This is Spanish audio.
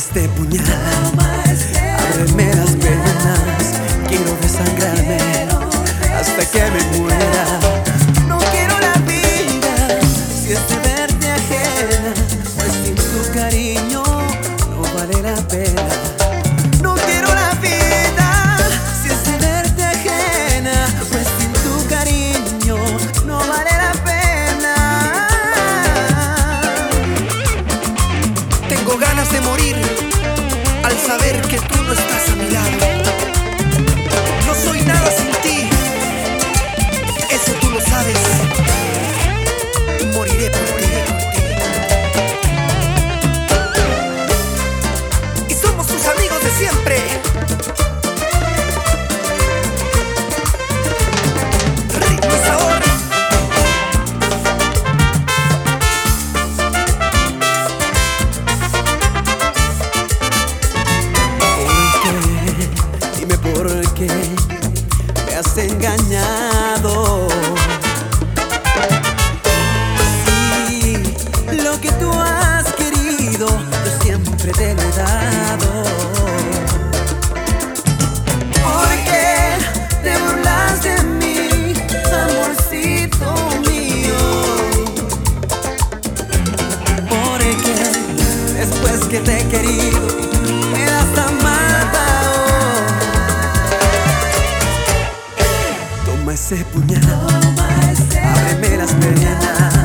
este puñal, ábreme las venas, quiero desangrarme hasta que me muera. No quiero la vida si es de verte ajena, pues sin tu cariño no vale la pena. No quiero la vida si es de verte ajena, pues sin tu cariño no vale la pena. Tengo ganas de morir al saber que tú no estás a mi lado. No soy nada sin ti, eso tú lo sabes. Moriré por ti. Y somos tus amigos de siempre. Ritmo y sabor. Dime por qué me has engañado. Sí, lo que tú has querido yo siempre te lo he dado. ¿Por qué te burlas de mí, amorcito mío? ¿Por qué después que te he querido me das tan mal? Toma ese puñal, ábreme las venas,